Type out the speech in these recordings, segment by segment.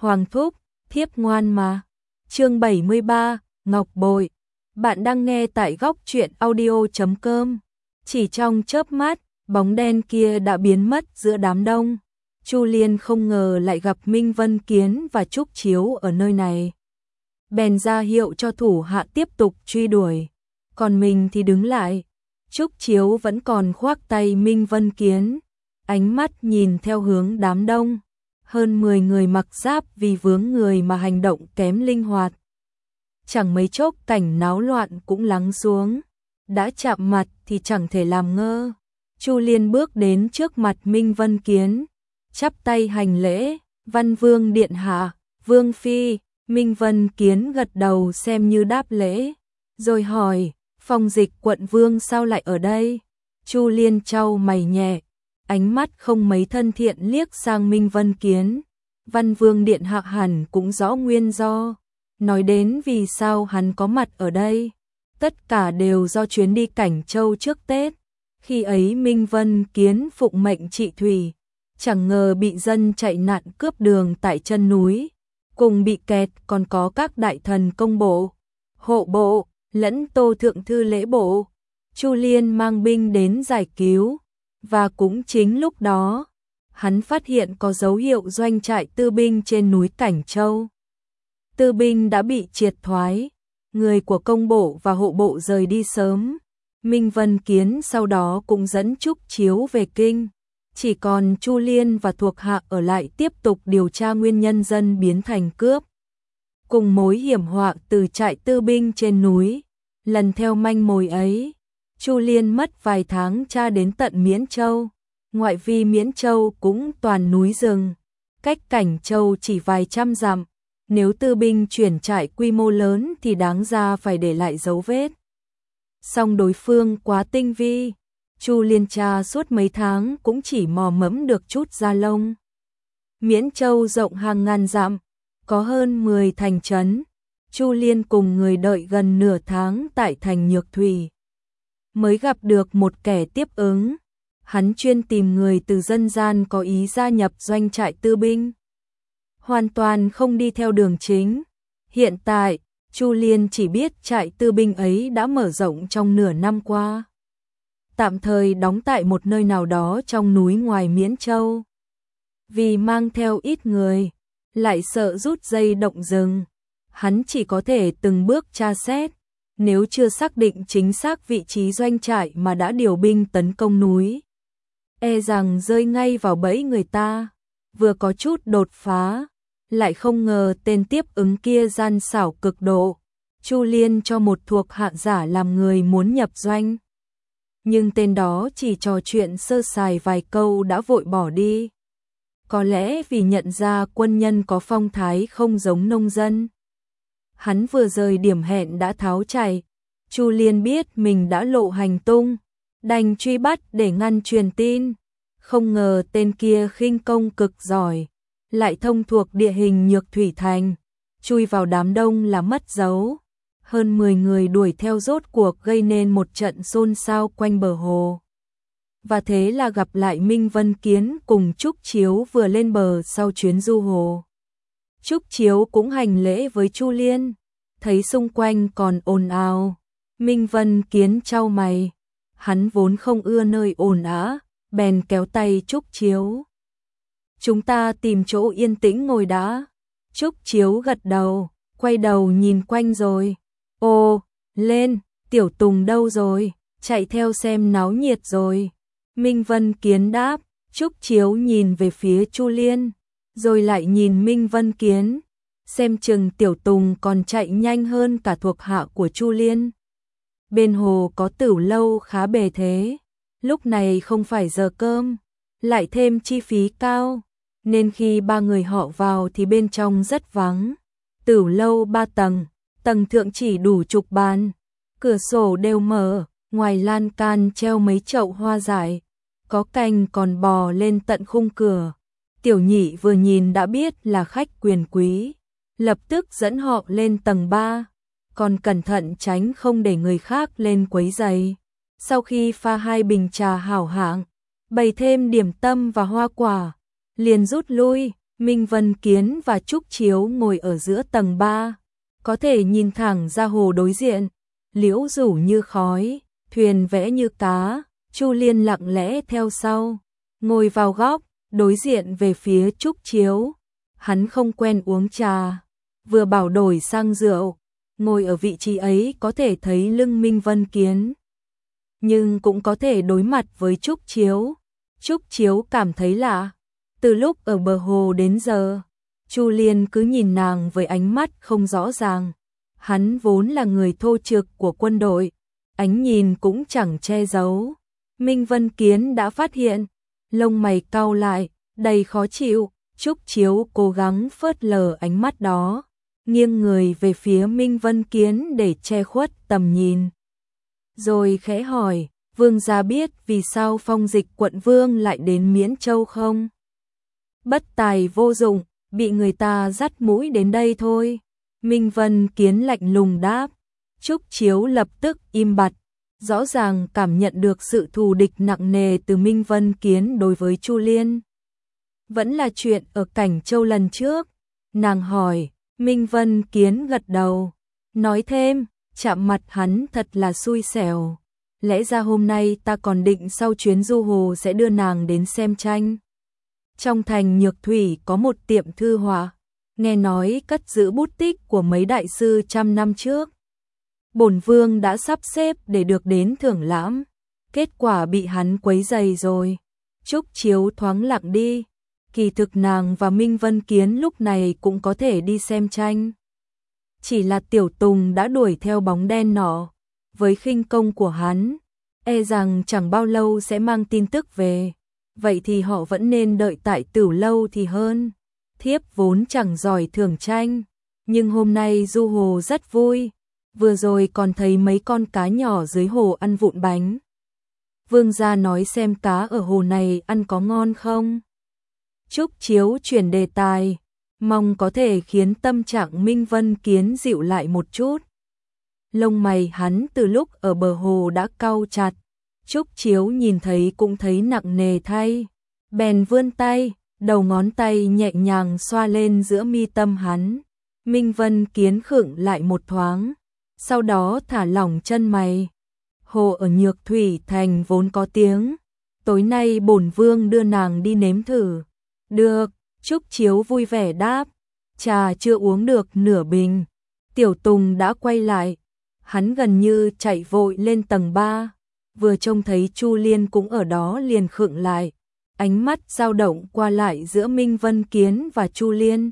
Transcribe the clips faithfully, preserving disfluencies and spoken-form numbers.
Hoàng thúc, thiếp ngoan mà. Chương bảy mươi ba, Ngọc Bội. Bạn đang nghe tại góc truyện audio chấm com. Chỉ trong chớp mắt, bóng đen kia đã biến mất giữa đám đông. Chu Liên không ngờ lại gặp Minh Vân Kiến và Trúc Chiếu ở nơi này. Bèn ra hiệu cho thủ hạ tiếp tục truy đuổi. Còn mình thì đứng lại. Trúc Chiếu vẫn còn khoác tay Minh Vân Kiến. Ánh mắt nhìn theo hướng đám đông. Hơn mười người mặc giáp vì vướng người mà hành động kém linh hoạt. Chẳng mấy chốc cảnh náo loạn cũng lắng xuống. Đã chạm mặt thì chẳng thể làm ngơ. Chu Liên bước đến trước mặt Minh Vân Kiến. Chắp tay hành lễ, Văn Vương điện hạ, Vương Phi. Minh Vân Kiến gật đầu xem như đáp lễ. Rồi hỏi, Phong Dịch quận vương sao lại ở đây? Chu Liên chau mày nhẹ. Ánh mắt không mấy thân thiện liếc sang Minh Vân Kiến. Văn Vương điện hạ hẳn cũng rõ nguyên do. Nói đến vì sao hắn có mặt ở đây. Tất cả đều do chuyến đi Cảnh Châu trước Tết. Khi ấy Minh Vân Kiến phụng mệnh trị thủy. Chẳng ngờ bị dân chạy nạn cướp đường tại chân núi. Cùng bị kẹt còn có các đại thần công bộ, hộ bộ, lẫn Tô Thượng Thư lễ bộ. Chu Liên mang binh đến giải cứu. Và cũng chính lúc đó, hắn phát hiện có dấu hiệu doanh trại tư binh trên núi Cảnh Châu. Tư binh đã bị triệt thoái, người của công bộ và hộ bộ rời đi sớm. Minh Vân Kiến sau đó cũng dẫn Trúc Chiếu về kinh. Chỉ còn Chu Liên và thuộc hạ ở lại tiếp tục điều tra nguyên nhân dân biến thành cướp. Cùng mối hiểm họa từ trại tư binh trên núi. Lần theo manh mối ấy, Chu Liên mất vài tháng tra đến tận Miễn Châu. Ngoại vi Miễn Châu cũng toàn núi rừng. Cách Cảnh Châu chỉ vài trăm dặm. Nếu tư binh chuyển trại quy mô lớn thì đáng ra phải để lại dấu vết. Song đối phương quá tinh vi. Chu Liên tra suốt mấy tháng cũng chỉ mò mẫm được chút da lông. Miễn Châu rộng hàng ngàn dặm, có hơn mười thành trấn. Chu Liên cùng người đợi gần nửa tháng tại thành Nhược Thủy. Mới gặp được một kẻ tiếp ứng. Hắn chuyên tìm người từ dân gian có ý gia nhập doanh trại tư binh. Hoàn toàn không đi theo đường chính. Hiện tại, Chu Liên chỉ biết trại tư binh ấy đã mở rộng trong nửa năm qua. Tạm thời đóng tại một nơi nào đó trong núi ngoài Miễn Châu. Vì mang theo ít người, lại sợ rút dây động rừng, hắn chỉ có thể từng bước tra xét. Nếu chưa xác định chính xác vị trí doanh trại mà đã điều binh tấn công núi, e rằng rơi ngay vào bẫy người ta. Vừa có chút đột phá, lại không ngờ tên tiếp ứng kia gian xảo cực độ. Chu Liên cho một thuộc hạ giả làm người muốn nhập doanh. Nhưng tên đó chỉ trò chuyện sơ sài vài câu đã vội bỏ đi. Có lẽ vì nhận ra quân nhân có phong thái không giống nông dân. Hắn vừa rời điểm hẹn đã tháo chạy. Chu Liên biết mình đã lộ hành tung, đành truy bắt để ngăn truyền tin. Không ngờ tên kia khinh công cực giỏi, lại thông thuộc địa hình Nhược Thủy thành, chui vào đám đông là mất dấu. Hơn mười người đuổi theo rốt cuộc gây nên một trận xôn xao quanh bờ hồ. Và thế là gặp lại Minh Vân Kiến cùng Trúc Chiếu vừa lên bờ sau chuyến du hồ. Trúc Chiếu cũng hành lễ với Chu Liên, thấy xung quanh còn ồn ào. Minh Vân Kiến chau mày, hắn vốn không ưa nơi ồn ào, bèn kéo tay Trúc Chiếu. Chúng ta tìm chỗ yên tĩnh ngồi đã. Trúc Chiếu gật đầu, quay đầu nhìn quanh rồi. Ồ, lên, Tiểu Tùng đâu rồi, chạy theo xem náo nhiệt rồi. Minh Vân Kiến đáp. Trúc Chiếu nhìn về phía Chu Liên, rồi lại nhìn Minh Vân Kiến. Xem chừng Tiểu Tùng còn chạy nhanh hơn cả thuộc hạ của Chu Liên. Bên hồ có tửu lâu khá bề thế. Lúc này không phải giờ cơm, lại thêm chi phí cao. Nên khi ba người họ vào thì bên trong rất vắng. Tửu lâu ba tầng. Tầng thượng chỉ đủ chục bàn, cửa sổ đều mở, ngoài lan can treo mấy chậu hoa dại, có cành còn bò lên tận khung cửa. Tiểu Nhị vừa nhìn đã biết là khách quyền quý, lập tức dẫn họ lên tầng ba, còn cẩn thận tránh không để người khác lên quấy rầy. Sau khi pha hai bình trà hảo hạng, bày thêm điểm tâm và hoa quả, liền rút lui. Minh Vân Kiến và Trúc Chiếu ngồi ở giữa tầng ba, có thể nhìn thẳng ra hồ đối diện, liễu rủ như khói, thuyền vẽ như cá, Chu Liên lặng lẽ theo sau, ngồi vào góc, đối diện về phía Trúc Chiếu. Hắn không quen uống trà, vừa bảo đổi sang rượu, ngồi ở vị trí ấy có thể thấy lưng Minh Vân Kiến, nhưng cũng có thể đối mặt với Trúc Chiếu. Trúc Chiếu cảm thấy lạ, từ lúc ở bờ hồ đến giờ, Chu Liên cứ nhìn nàng với ánh mắt không rõ ràng. Hắn vốn là người thô trực của quân đội, ánh nhìn cũng chẳng che giấu. Minh Vân Kiến đã phát hiện, lông mày cau lại, đầy khó chịu. Trúc Chiếu cố gắng phớt lờ ánh mắt đó, nghiêng người về phía Minh Vân Kiến để che khuất tầm nhìn. Rồi khẽ hỏi, vương gia biết vì sao Phong Dịch quận vương lại đến Miễn Châu không? Bất tài vô dụng, bị người ta dắt mũi đến đây thôi. Minh Vân Kiến lạnh lùng đáp. Trúc Chiếu lập tức im bặt, rõ ràng cảm nhận được sự thù địch nặng nề từ Minh Vân Kiến đối với Chu Liên. Vẫn là chuyện ở Cảnh Châu lần trước. Nàng hỏi, Minh Vân Kiến gật đầu, nói thêm, chạm mặt hắn thật là xui xẻo. Lẽ ra hôm nay ta còn định sau chuyến du hồ sẽ đưa nàng đến xem tranh. Trong thành Nhược Thủy có một tiệm thư họa, nghe nói cất giữ bút tích của mấy đại sư trăm năm trước. Bổn vương đã sắp xếp để được đến thưởng lãm, kết quả bị hắn quấy rầy rồi. Trúc Chiếu thoáng lặng đi, kỳ thực nàng và Minh Vân Kiến lúc này cũng có thể đi xem tranh. Chỉ là Tiểu Tùng đã đuổi theo bóng đen nọ, với khinh công của hắn, e rằng chẳng bao lâu sẽ mang tin tức về. Vậy thì họ vẫn nên đợi tại Tửu lâu thì hơn. Thiếp vốn chẳng giỏi thưởng tranh, nhưng hôm nay du hồ rất vui. Vừa rồi còn thấy mấy con cá nhỏ dưới hồ ăn vụn bánh. Vương gia nói xem cá ở hồ này ăn có ngon không? Trúc Chiếu chuyển đề tài, mong có thể khiến tâm trạng Minh Vân Kiến dịu lại một chút. Lông mày hắn từ lúc ở bờ hồ đã cau chặt, Trúc Chiếu nhìn thấy cũng thấy nặng nề thay, bèn vươn tay, đầu ngón tay nhẹ nhàng xoa lên giữa mi tâm hắn. Minh Vân Kiến khựng lại một thoáng, sau đó thả lỏng chân mày. Hồ ở Nhược Thủy thành vốn có tiếng, tối nay bổn vương đưa nàng đi nếm thử. Được, Trúc Chiếu vui vẻ đáp. Trà chưa uống được nửa bình, Tiểu Tùng đã quay lại, hắn gần như chạy vội lên tầng ba, vừa trông thấy Chu Liên cũng ở đó liền khựng lại, ánh mắt dao động qua lại giữa Minh Vân Kiến và Chu Liên.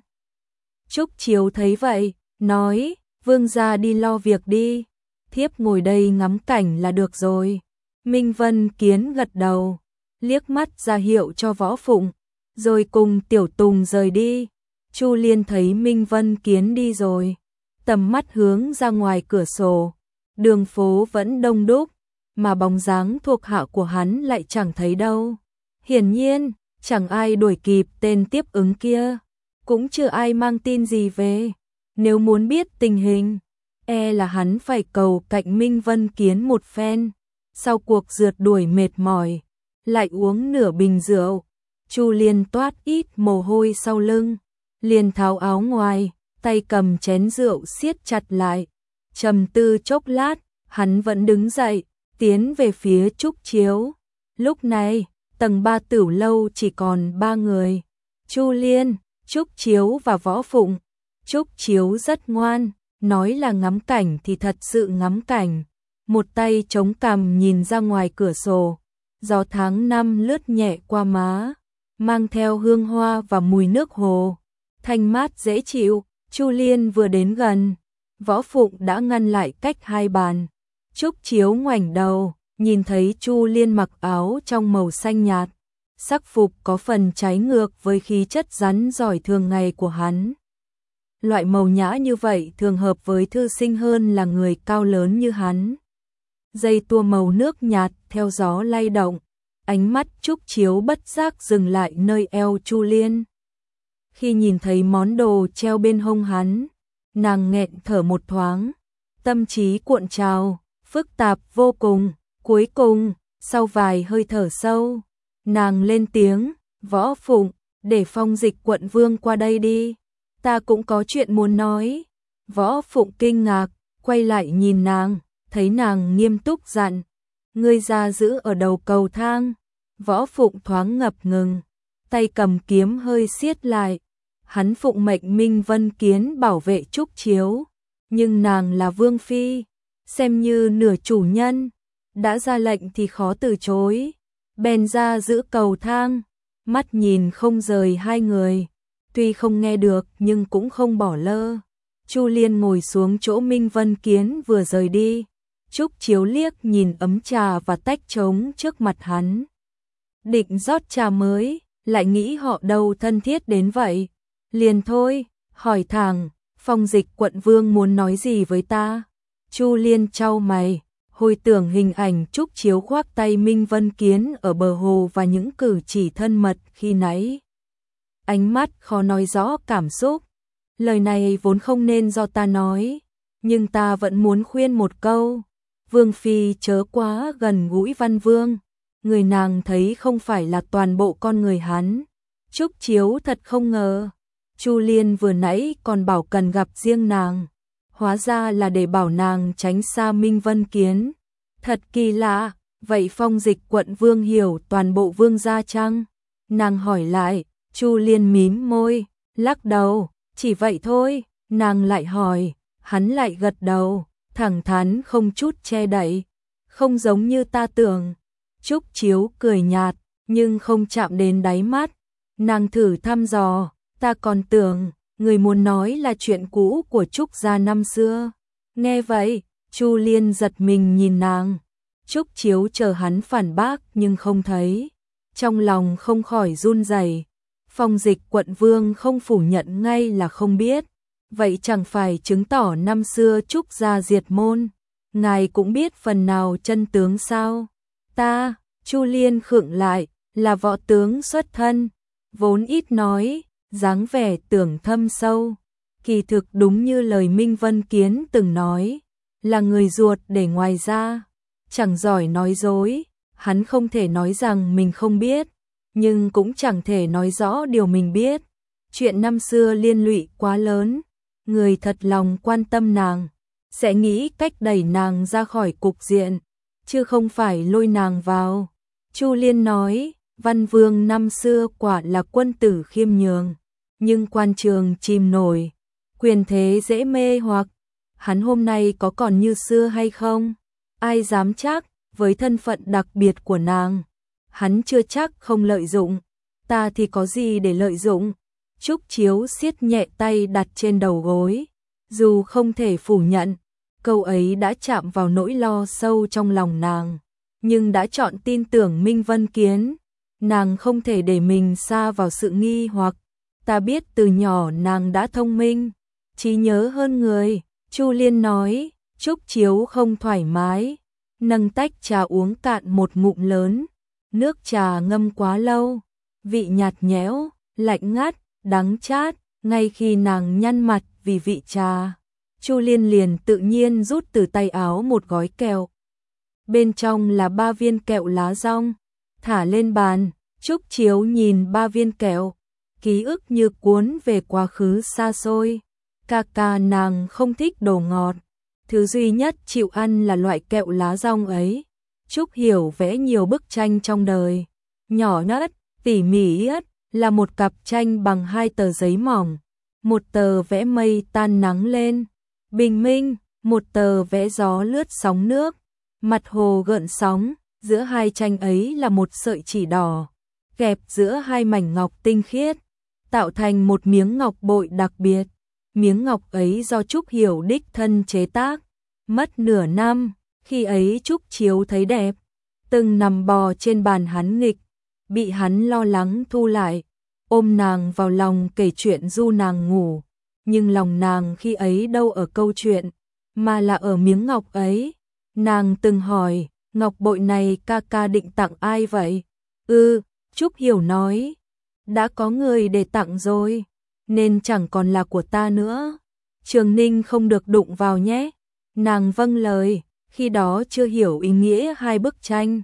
Trúc Chiếu thấy vậy, nói, vương gia đi lo việc đi, thiếp ngồi đây ngắm cảnh là được rồi. Minh Vân Kiến gật đầu, liếc mắt ra hiệu cho Võ Phụng, rồi cùng Tiểu Tùng rời đi. Chu Liên thấy Minh Vân Kiến đi rồi, tầm mắt hướng ra ngoài cửa sổ, đường phố vẫn đông đúc, mà bóng dáng thuộc hạ của hắn lại chẳng thấy đâu. Hiển nhiên, chẳng ai đuổi kịp tên tiếp ứng kia, cũng chưa ai mang tin gì về. Nếu muốn biết tình hình, e là hắn phải cầu cạnh Minh Vân Kiến một phen. Sau cuộc rượt đuổi mệt mỏi, lại uống nửa bình rượu, Chu Liên toát ít mồ hôi sau lưng, liền tháo áo ngoài, tay cầm chén rượu siết chặt lại. Trầm tư chốc lát, hắn vẫn đứng dậy, tiến về phía Trúc Chiếu. Lúc này, tầng ba Tửu lâu chỉ còn ba người, Chu Liên, Trúc Chiếu và Võ Phụng. Trúc Chiếu rất ngoan, nói là ngắm cảnh thì thật sự ngắm cảnh, một tay chống cằm nhìn ra ngoài cửa sổ, gió tháng năm lướt nhẹ qua má, mang theo hương hoa và mùi nước hồ, thanh mát dễ chịu. Chu Liên vừa đến gần, Võ Phụng đã ngăn lại cách hai bàn. Trúc Chiếu ngoảnh đầu, nhìn thấy Chu Liên mặc áo trong màu xanh nhạt, sắc phục có phần trái ngược với khí chất rắn giỏi thường ngày của hắn. Loại màu nhã như vậy thường hợp với thư sinh hơn là người cao lớn như hắn. Dây tua màu nước nhạt theo gió lay động, ánh mắt Trúc Chiếu bất giác dừng lại nơi eo Chu Liên. Khi nhìn thấy món đồ treo bên hông hắn, nàng nghẹn thở một thoáng, tâm trí cuộn trào, phức tạp vô cùng. Cuối cùng, sau vài hơi thở sâu, nàng lên tiếng, Võ Phụng, để Phong Dịch quận vương qua đây đi, ta cũng có chuyện muốn nói. Võ Phụng kinh ngạc, quay lại nhìn nàng, thấy nàng nghiêm túc dặn, ngươi ra giữ ở đầu cầu thang. Võ Phụng thoáng ngập ngừng, tay cầm kiếm hơi siết lại. Hắn phụng mệnh Minh Vân Kiến bảo vệ Trúc Chiếu, nhưng nàng là vương phi, xem như nửa chủ nhân, đã ra lệnh thì khó từ chối. Bèn ra giữ cầu thang, mắt nhìn không rời hai người, tuy không nghe được nhưng cũng không bỏ lơ. Chu Liên ngồi xuống chỗ Minh Vân Kiến vừa rời đi. Trúc Chiếu liếc nhìn ấm trà và tách trống trước mặt hắn, định rót trà mới, lại nghĩ họ đâu thân thiết đến vậy. Liền thôi, hỏi thẳng, Phong Dịch quận vương muốn nói gì với ta? Chu Liên chau mày, hồi tưởng hình ảnh Trúc Chiếu khoác tay Minh Vân Kiến ở bờ hồ và những cử chỉ thân mật khi nãy. Ánh mắt khó nói rõ cảm xúc. Lời này vốn không nên do ta nói, nhưng ta vẫn muốn khuyên một câu. Vương phi chớ quá gần gũi Văn Vương, người nàng thấy không phải là toàn bộ con người hắn. Trúc Chiếu thật không ngờ, Chu Liên vừa nãy còn bảo cần gặp riêng nàng, hóa ra là để bảo nàng tránh xa Minh Vân Kiến. Thật kỳ lạ, vậy Phong Dịch quận vương hiểu toàn bộ vương gia chăng? Nàng hỏi lại. Chu Liên mím môi, lắc đầu, chỉ vậy thôi. Nàng lại hỏi, hắn lại gật đầu, thẳng thắn không chút che đậy, không giống như ta tưởng. Trúc Chiếu cười nhạt, nhưng không chạm đến đáy mắt. Nàng thử thăm dò, ta còn tưởng, người muốn nói là chuyện cũ của Trúc gia năm xưa. Nghe vậy, Chu Liên giật mình nhìn nàng. Trúc Chiếu chờ hắn phản bác nhưng không thấy. Trong lòng không khỏi run rẩy. Phong Dịch quận vương không phủ nhận ngay là không biết. Vậy chẳng phải chứng tỏ năm xưa Trúc gia diệt môn. Ngài cũng biết phần nào chân tướng sao? Ta, Chu Liên khựng lại, là võ tướng xuất thân, vốn ít nói, dáng vẻ tưởng thâm sâu. Kỳ thực đúng như lời Minh Vân Kiến từng nói, là người ruột để ngoài ra, chẳng giỏi nói dối. Hắn không thể nói rằng mình không biết, nhưng cũng chẳng thể nói rõ điều mình biết. Chuyện năm xưa liên lụy quá lớn, người thật lòng quan tâm nàng sẽ nghĩ cách đẩy nàng ra khỏi cục diện, chứ không phải lôi nàng vào. Chu Liên nói, Văn Vương năm xưa quả là quân tử khiêm nhường, nhưng quan trường chìm nổi, quyền thế dễ mê hoặc. Hắn hôm nay có còn như xưa hay không? Ai dám chắc, với thân phận đặc biệt của nàng, hắn chưa chắc không lợi dụng. Ta thì có gì để lợi dụng? Trúc Chiếu siết nhẹ tay đặt trên đầu gối, dù không thể phủ nhận, câu ấy đã chạm vào nỗi lo sâu trong lòng nàng, nhưng đã chọn tin tưởng Minh Vân Kiến. Nàng không thể để mình sa vào sự nghi hoặc. Ta biết từ nhỏ nàng đã thông minh, trí nhớ hơn người. Chu Liên nói. Trúc Chiếu không thoải mái, nâng tách trà uống cạn một ngụm lớn. Nước trà ngâm quá lâu, vị nhạt nhẽo, lạnh ngắt, đắng chát. Ngay khi nàng nhăn mặt vì vị trà, Chu Liên liền tự nhiên rút từ tay áo một gói kẹo. Bên trong là ba viên kẹo lá dong, thả lên bàn. Trúc Chiếu nhìn ba viên kẹo, ký ức như cuốn về quá khứ xa xôi. Ca ca nàng không thích đồ ngọt, thứ duy nhất chịu ăn là loại kẹo lá dong ấy. Trúc Hiểu vẽ nhiều bức tranh trong đời, nhỏ nhất, tỉ mỉ nhất là một cặp tranh bằng hai tờ giấy mỏng. Một tờ vẽ mây tan nắng lên, bình minh, một tờ vẽ gió lướt sóng nước, mặt hồ gợn sóng. Giữa hai tranh ấy là một sợi chỉ đỏ, kẹp giữa hai mảnh ngọc tinh khiết, tạo thành một miếng ngọc bội đặc biệt. Miếng ngọc ấy do Trúc Hiểu đích thân chế tác, mất nửa năm, khi ấy Trúc Chiếu thấy đẹp, từng nằm bò trên bàn hắn nghịch, bị hắn lo lắng thu lại, ôm nàng vào lòng kể chuyện du nàng ngủ. Nhưng lòng nàng khi ấy đâu ở câu chuyện, mà là ở miếng ngọc ấy. Nàng từng hỏi, ngọc bội này ca ca định tặng ai vậy? Ừ, Trúc Hiểu nói, đã có người để tặng rồi, nên chẳng còn là của ta nữa. Trường Ninh không được đụng vào nhé. Nàng vâng lời, khi đó chưa hiểu ý nghĩa hai bức tranh.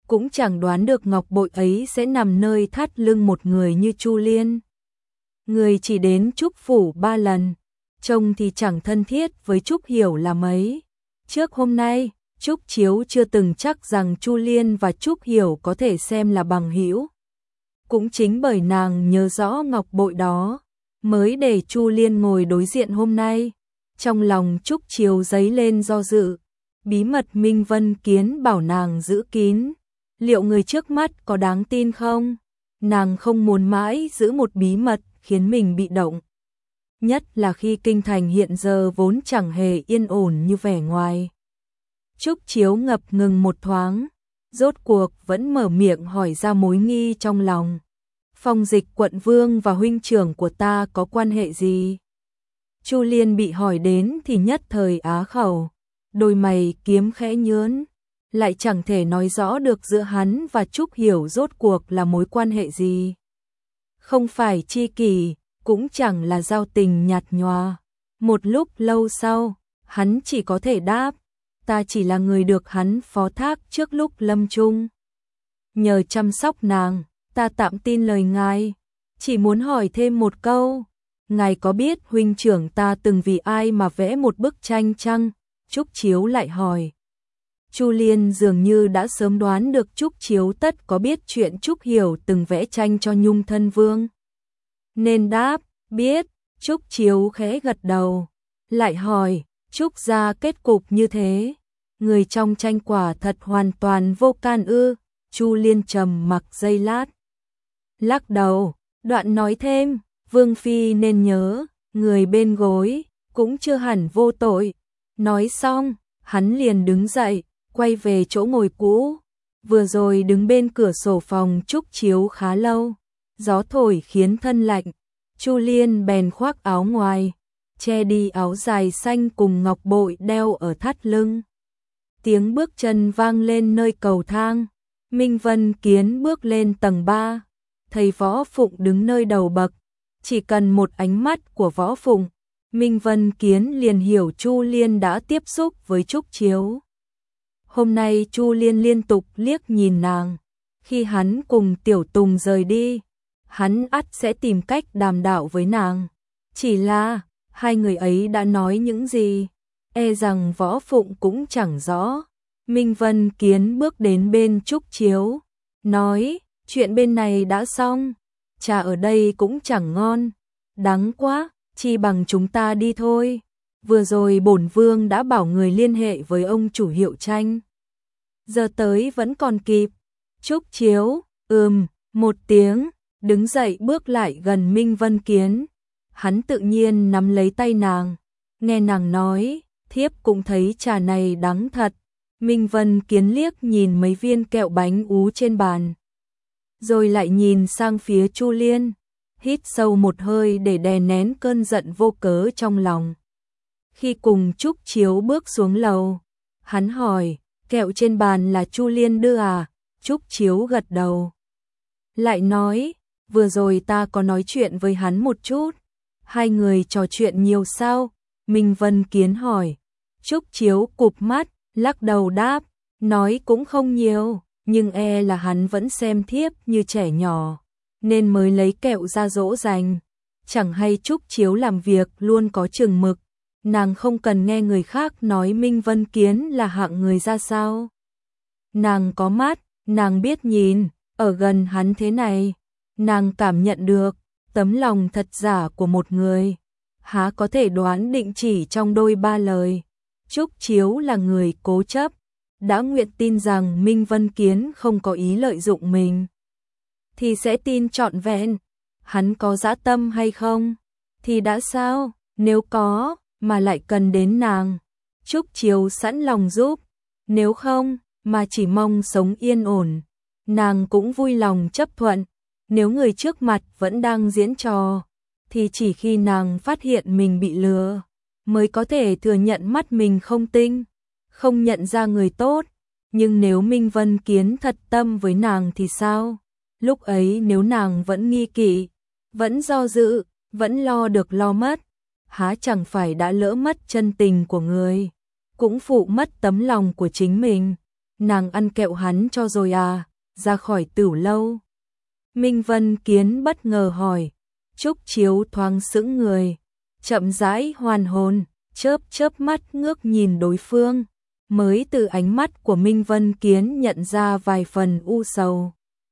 cũng chẳng đoán được ngọc bội ấy sẽ nằm nơi thắt lưng một người như Chu Liên. Người chỉ đến Trúc phủ ba lần, trông thì chẳng thân thiết với Trúc Hiểu là mấy. Trước hôm nay, Trúc Chiếu chưa từng chắc rằng Chu Liên và Trúc Hiểu có thể xem là bằng hữu. Cũng chính bởi nàng nhớ rõ ngọc bội đó, mới để Chu Liên ngồi đối diện hôm nay. Trong lòng Trúc Chiếu dấy lên do dự, bí mật Minh Vân Kiến bảo nàng giữ kín. Liệu người trước mắt có đáng tin không? Nàng không muốn mãi giữ một bí mật khiến mình bị động. Nhất là khi kinh thành hiện giờ vốn chẳng hề yên ổn như vẻ ngoài. Trúc Chiếu ngập ngừng một thoáng, rốt cuộc vẫn mở miệng hỏi ra mối nghi trong lòng. Phong Dịch quận vương và huynh trưởng của ta có quan hệ gì? Chu Liên bị hỏi đến thì nhất thời á khẩu, đôi mày kiếm khẽ nhớn, lại chẳng thể nói rõ được giữa hắn và Trúc Hiểu rốt cuộc là mối quan hệ gì. Không phải tri kỷ, cũng chẳng là giao tình nhạt nhòa. Một lúc lâu sau, hắn chỉ có thể đáp, ta chỉ là người được hắn phó thác trước lúc lâm chung. Nhờ chăm sóc nàng, ta tạm tin lời ngài, chỉ muốn hỏi thêm một câu, ngài có biết huynh trưởng ta từng vì ai mà vẽ một bức tranh chăng? Trúc Chiếu lại hỏi. Chu Liên dường như đã sớm đoán được Trúc Chiếu tất có biết chuyện Trúc Hiểu từng vẽ tranh cho Nhung Thân Vương. Nên đáp, biết. Trúc Chiếu khẽ gật đầu, lại hỏi, Trúc gia kết cục như thế, người trong tranh quả thật hoàn toàn vô can ư? Chu Liên trầm mặc giây lát, lắc đầu, đoạn nói thêm, Vương phi nên nhớ, người bên gối cũng chưa hẳn vô tội. Nói xong, hắn liền đứng dậy, quay về chỗ ngồi cũ. Vừa rồi đứng bên cửa sổ phòng Trúc Chiếu khá lâu, gió thổi khiến thân lạnh. Chu Liên bèn khoác áo ngoài, che đi áo dài xanh cùng ngọc bội đeo ở thắt lưng. Tiếng bước chân vang lên nơi cầu thang. Minh Vân Kiến bước lên tầng ba, thấy Võ Phụng đứng nơi đầu bậc. Chỉ cần một ánh mắt của Võ Phụng, Minh Vân Kiến liền hiểu Chu Liên đã tiếp xúc với Trúc Chiếu. Hôm nay Chu Liên liên tục liếc nhìn nàng. Khi hắn cùng Tiểu Tùng rời đi, hắn ắt sẽ tìm cách đàm đạo với nàng. Chỉ là, hai người ấy đã nói những gì, e rằng Võ Phụng cũng chẳng rõ. Minh Vân Kiến bước đến bên Trúc Chiếu, nói, chuyện bên này đã xong, trà ở đây cũng chẳng ngon, đắng quá, chi bằng chúng ta đi thôi. Vừa rồi bổn vương đã bảo người liên hệ với ông chủ hiệu tranh. Giờ tới vẫn còn kịp. Trúc Chiếu, ừm, một tiếng, đứng dậy bước lại gần Minh Vân Kiến. Hắn tự nhiên nắm lấy tay nàng, nghe nàng nói, thiếp cũng thấy trà này đắng thật. Minh Vân Kiến liếc nhìn mấy viên kẹo bánh ú trên bàn, rồi lại nhìn sang phía Chu Liên, hít sâu một hơi để đè nén cơn giận vô cớ trong lòng. Khi cùng Trúc Chiếu bước xuống lầu, hắn hỏi, kẹo trên bàn là Chu Liên đưa à? Trúc Chiếu gật đầu. Lại nói, vừa rồi ta có nói chuyện với hắn một chút. Hai người trò chuyện nhiều sao? Minh Vân Kiến hỏi. Trúc Chiếu cụp mắt, lắc đầu đáp, nói cũng không nhiều, nhưng e là hắn vẫn xem thiếp như trẻ nhỏ, nên mới lấy kẹo ra dỗ dành. Chẳng hay Trúc Chiếu làm việc luôn có chừng mực, nàng không cần nghe người khác nói Minh Vân Kiến là hạng người ra sao. Nàng có mắt, nàng biết nhìn, ở gần hắn thế này, nàng cảm nhận được tấm lòng thật giả của một người, há có thể đoán định chỉ trong đôi ba lời. Trúc Chiếu là người cố chấp, đã nguyện tin rằng Minh Vân Kiến không có ý lợi dụng mình, thì sẽ tin trọn vẹn. Hắn có dã tâm hay không, thì đã sao, nếu có, mà lại cần đến nàng, Trúc Chiếu sẵn lòng giúp, nếu không, mà chỉ mong sống yên ổn, nàng cũng vui lòng chấp thuận. Nếu người trước mặt vẫn đang diễn trò, thì chỉ khi nàng phát hiện mình bị lừa, mới có thể thừa nhận mắt mình không tinh, không nhận ra người tốt. Nhưng nếu Minh Vân Kiến thật tâm với nàng thì sao? Lúc ấy nếu nàng vẫn nghi kỵ, vẫn do dự, vẫn lo được lo mất, há chẳng phải đã lỡ mất chân tình của người, cũng phụ mất tấm lòng của chính mình. Nàng ăn kẹo hắn cho rồi à? ra khỏi tửu lâu. Minh Vân Kiến bất ngờ hỏi, Trúc Chiếu thoáng sững người, chậm rãi hoàn hồn, chớp chớp mắt ngước nhìn đối phương, mới từ ánh mắt của Minh Vân Kiến nhận ra vài phần u sầu.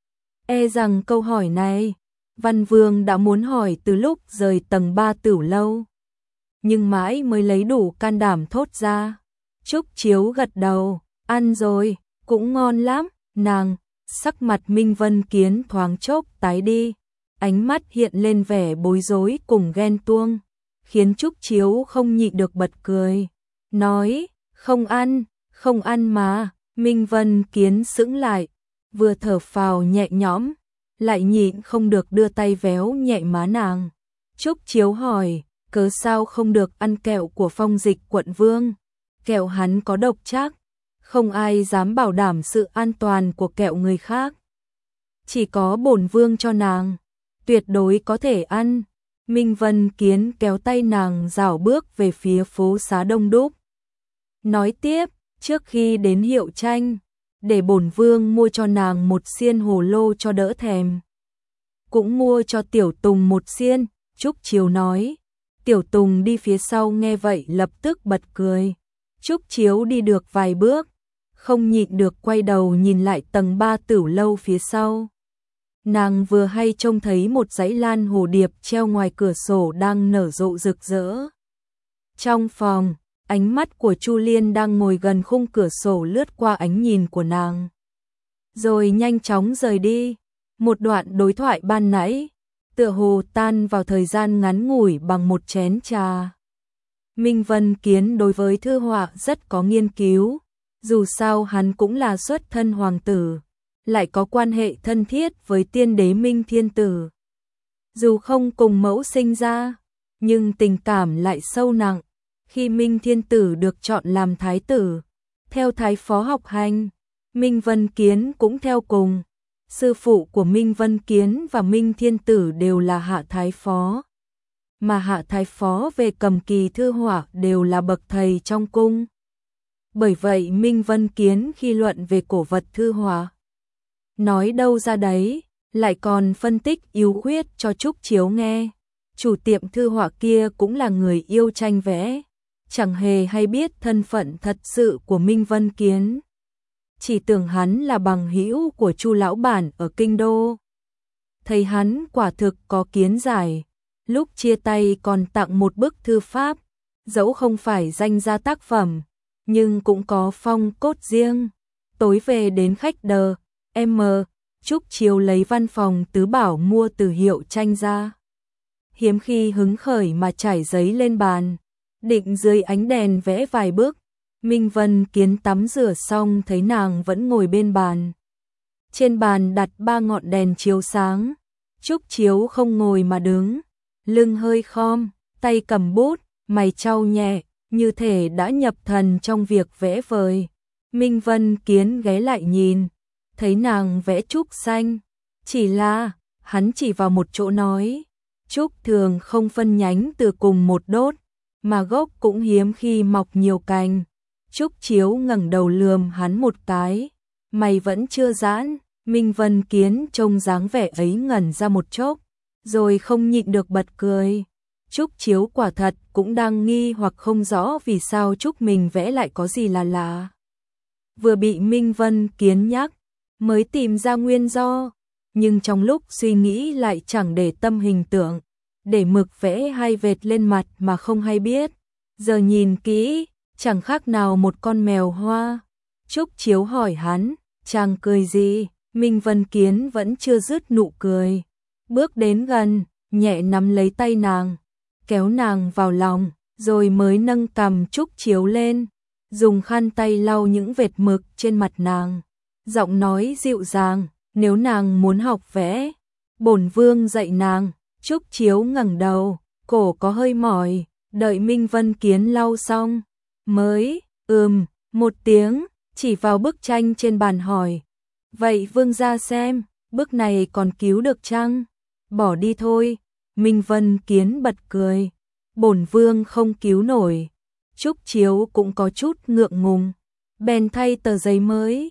E rằng câu hỏi này, Văn Vương đã muốn hỏi từ lúc rời tầng ba tửu lâu, nhưng mãi mới lấy đủ can đảm thốt ra. Trúc Chiếu gật đầu, ăn rồi, cũng ngon lắm, nàng. Sắc mặt Minh Vân Kiến thoáng chốc tái đi, ánh mắt hiện lên vẻ bối rối cùng ghen tuông, khiến Trúc Chiếu không nhịn được bật cười, nói, không ăn, không ăn mà. Minh Vân Kiến sững lại, vừa thở phào nhẹ nhõm, lại nhịn không được đưa tay véo nhẹ má nàng. Trúc Chiếu hỏi, cớ sao không được ăn kẹo của Phong Dịch quận vương, kẹo hắn có độc chắc, không ai dám bảo đảm sự an toàn của kẹo người khác. Chỉ có bổn vương cho nàng, tuyệt đối có thể ăn. Minh Vân Kiến kéo tay nàng rảo bước về phía phố xá đông đúc. Nói tiếp, trước khi đến Hiệu Tranh, để bổn vương mua cho nàng một xiên hồ lô cho đỡ thèm. Cũng mua cho Tiểu Tùng một xiên, Trúc Chiếu nói. Tiểu Tùng đi phía sau nghe vậy lập tức bật cười. Trúc Chiếu đi được vài bước, không nhịn được quay đầu nhìn lại tầng ba tửu lâu phía sau. Nàng vừa hay trông thấy một dãy lan hồ điệp treo ngoài cửa sổ đang nở rộ rực rỡ. Trong phòng, ánh mắt của Chu Liên đang ngồi gần khung cửa sổ lướt qua ánh nhìn của nàng, rồi nhanh chóng rời đi. Một đoạn đối thoại ban nãy, tựa hồ tan vào thời gian ngắn ngủi bằng một chén trà. Minh Vân Kiến đối với thư họa rất có nghiên cứu, dù sao hắn cũng là xuất thân hoàng tử, lại có quan hệ thân thiết với tiên đế Minh Thiên Tử. Dù không cùng mẫu sinh ra, nhưng tình cảm lại sâu nặng. Khi Minh Thiên Tử được chọn làm thái tử, theo thái phó học hành, Minh Vân Kiến cũng theo cùng. Sư phụ của Minh Vân Kiến và Minh Thiên Tử đều là hạ thái phó, mà hạ thái phó về cầm kỳ thư họa đều là bậc thầy trong cung. Bởi vậy Minh Vân Kiến khi luận về cổ vật thư họa, nói đâu ra đấy, lại còn phân tích yếu khuyết cho Trúc Chiếu nghe. Chủ tiệm thư họa kia cũng là người yêu tranh vẽ, chẳng hề hay biết thân phận thật sự của Minh Vân Kiến, chỉ tưởng hắn là bằng hữu của Chu lão bản ở kinh đô. Thấy hắn quả thực có kiến giải, lúc chia tay còn tặng một bức thư pháp, dẫu không phải danh gia tác phẩm, nhưng cũng có phong cốt riêng. Tối về đến khách đờ, em mờ, Trúc Chiếu lấy văn phòng tứ bảo mua từ Hiệu Tranh ra. Hiếm khi hứng khởi mà trải giấy lên bàn, định dưới ánh đèn vẽ vài bức. Minh Vân Kiến tắm rửa xong thấy nàng vẫn ngồi bên bàn. Trên bàn đặt ba ngọn đèn chiếu sáng. Trúc Chiếu không ngồi mà đứng, lưng hơi khom, tay cầm bút, mày chau nhẹ, như thể đã nhập thần trong việc vẽ vời. Minh Vân Kiến ghé lại nhìn, thấy nàng vẽ trúc xanh, chỉ là, hắn chỉ vào một chỗ nói, trúc thường không phân nhánh từ cùng một đốt, mà gốc cũng hiếm khi mọc nhiều cành. Trúc Chiếu ngẩng đầu lườm hắn một cái, mày vẫn chưa giãn. Minh Vân Kiến trông dáng vẻ ấy ngẩn ra một chốc, rồi không nhịn được bật cười. Trúc Chiếu quả thật cũng đang nghi hoặc không rõ vì sao Trúc mình vẽ lại có gì là lạ. Vừa bị Minh Vân Kiến nhắc, mới tìm ra nguyên do, nhưng trong lúc suy nghĩ lại chẳng để tâm hình tượng, để mực vẽ hay vệt lên mặt mà không hay biết. Giờ nhìn kỹ, chẳng khác nào một con mèo hoa. Trúc Chiếu hỏi hắn, chàng cười gì? Minh Vân Kiến vẫn chưa dứt nụ cười, bước đến gần, nhẹ nắm lấy tay nàng, kéo nàng vào lòng, rồi mới nâng cằm Trúc Chiếu lên, dùng khăn tay lau những vệt mực trên mặt nàng, giọng nói dịu dàng, nếu nàng muốn học vẽ, bổn vương dạy nàng. Trúc Chiếu ngẩng đầu, cổ có hơi mỏi, đợi Minh Vân Kiến lau xong, mới, ừm, một tiếng, chỉ vào bức tranh trên bàn hỏi. Vậy vương gia xem, bức này còn cứu được chăng? Bỏ đi thôi. Minh Vân Kiến bật cười. Bổn vương không cứu nổi. Trúc Chiếu cũng có chút ngượng ngùng, bèn thay tờ giấy mới.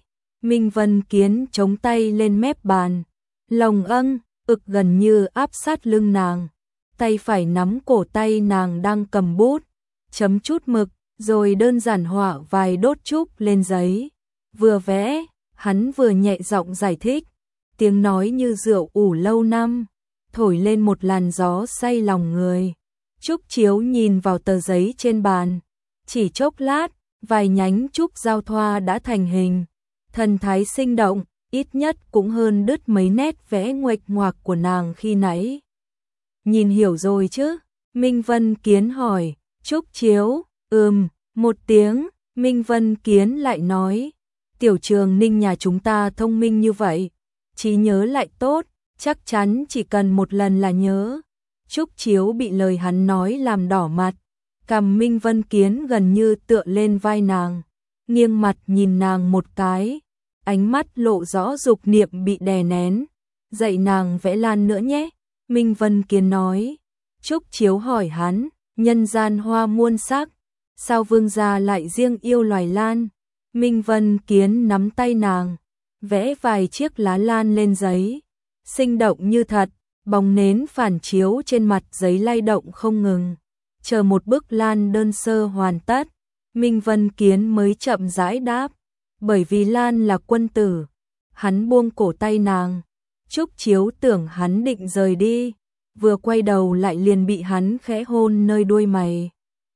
Minh Vân Kiến chống tay lên mép bàn, lòng âng, ực gần như áp sát lưng nàng, tay phải nắm cổ tay nàng đang cầm bút, chấm chút mực, rồi đơn giản họa vài đốt trúc lên giấy. Vừa vẽ, hắn vừa nhẹ giọng giải thích, tiếng nói như rượu ủ lâu năm, thổi lên một làn gió say lòng người. Trúc Chiếu nhìn vào tờ giấy trên bàn, chỉ chốc lát, vài nhánh trúc giao thoa đã thành hình, thần thái sinh động, ít nhất cũng hơn đứt mấy nét vẽ nguệch ngoạc của nàng khi nãy. Nhìn hiểu rồi chứ? Minh Vân Kiến hỏi. Trúc Chiếu, ừm, một tiếng. Minh Vân Kiến lại nói, Tiểu Trường Ninh nhà chúng ta thông minh như vậy, trí nhớ lại tốt, chắc chắn chỉ cần một lần là nhớ. Trúc Chiếu bị lời hắn nói làm đỏ mặt, cằm Minh Vân Kiến gần như tựa lên vai nàng, nghiêng mặt nhìn nàng một cái, ánh mắt lộ rõ dục niệm bị đè nén. Dạy nàng vẽ lan nữa nhé, Minh Vân Kiến nói. Trúc Chiếu hỏi hắn, nhân gian hoa muôn sắc, sao vương gia lại riêng yêu loài lan? Minh Vân Kiến nắm tay nàng, vẽ vài chiếc lá lan lên giấy, sinh động như thật, bóng nến phản chiếu trên mặt giấy lay động không ngừng. Chờ một bức lan đơn sơ hoàn tất, Minh Vân Kiến mới chậm rãi đáp, bởi vì lan là quân tử. Hắn buông cổ tay nàng, Trúc Chiếu tưởng hắn định rời đi, vừa quay đầu lại liền bị hắn khẽ hôn nơi đuôi mày.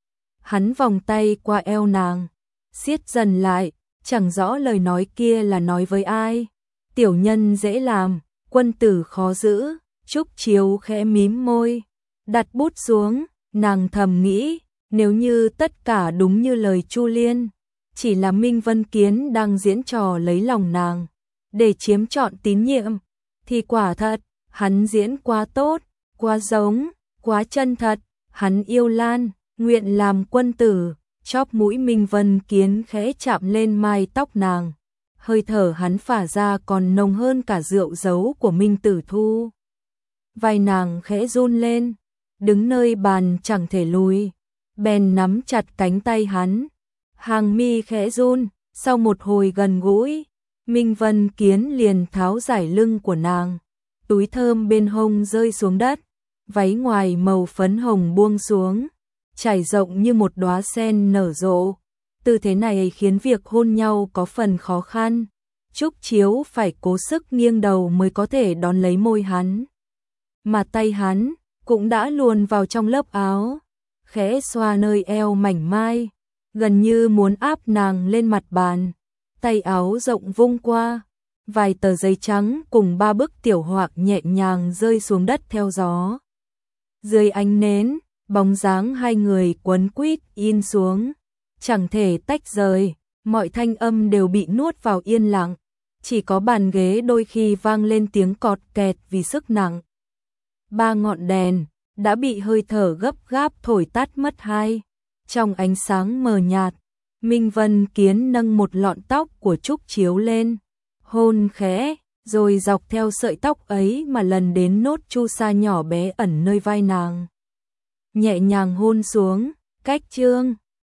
Hắn vòng tay qua eo nàng, siết dần lại, chẳng rõ lời nói kia là nói với ai. Tiểu nhân dễ làm, quân tử khó giữ. Trúc Chiếu khẽ mím môi, đặt bút xuống, nàng thầm nghĩ, nếu như tất cả đúng như lời Chu Liên, chỉ là Minh Vân Kiến đang diễn trò lấy lòng nàng, để chiếm trọn tín nhiệm, thì quả thật, hắn diễn quá tốt, quá giống, quá chân thật, hắn yêu Lan, nguyện làm quân tử. Chóp mũi Minh Vân Kiến khẽ chạm lên mai tóc nàng, hơi thở hắn phả ra còn nồng hơn cả rượu dấu của Minh Tử Thu. Vai nàng khẽ run lên, đứng nơi bàn chẳng thể lùi, bèn nắm chặt cánh tay hắn. Hàng mi khẽ run, sau một hồi gần gũi, Minh Vân Kiến liền tháo giải lưng của nàng, túi thơm bên hông rơi xuống đất, váy ngoài màu phấn hồng buông xuống, trải rộng như một đóa sen nở rộ. Tư thế này khiến việc hôn nhau có phần khó khăn. Trúc Chiếu phải cố sức nghiêng đầu mới có thể đón lấy môi hắn, mà tay hắn cũng đã luồn vào trong lớp áo, khẽ xoa nơi eo mảnh mai, gần như muốn áp nàng lên mặt bàn. Tay áo rộng vung qua, vài tờ giấy trắng cùng ba bức tiểu họa nhẹ nhàng rơi xuống đất theo gió. Dưới ánh nến, bóng dáng hai người quấn quýt in xuống, chẳng thể tách rời, mọi thanh âm đều bị nuốt vào yên lặng, chỉ có bàn ghế đôi khi vang lên tiếng cọt kẹt vì sức nặng. Ba ngọn đèn đã bị hơi thở gấp gáp thổi tắt mất hai. Trong ánh sáng mờ nhạt, Minh Vân Kiến nâng một lọn tóc của Trúc Chiếu lên, hôn khẽ, rồi dọc theo sợi tóc ấy mà lần đến nốt chu sa nhỏ bé ẩn nơi vai nàng. Nhẹ nhàng hôn xuống, cách chương.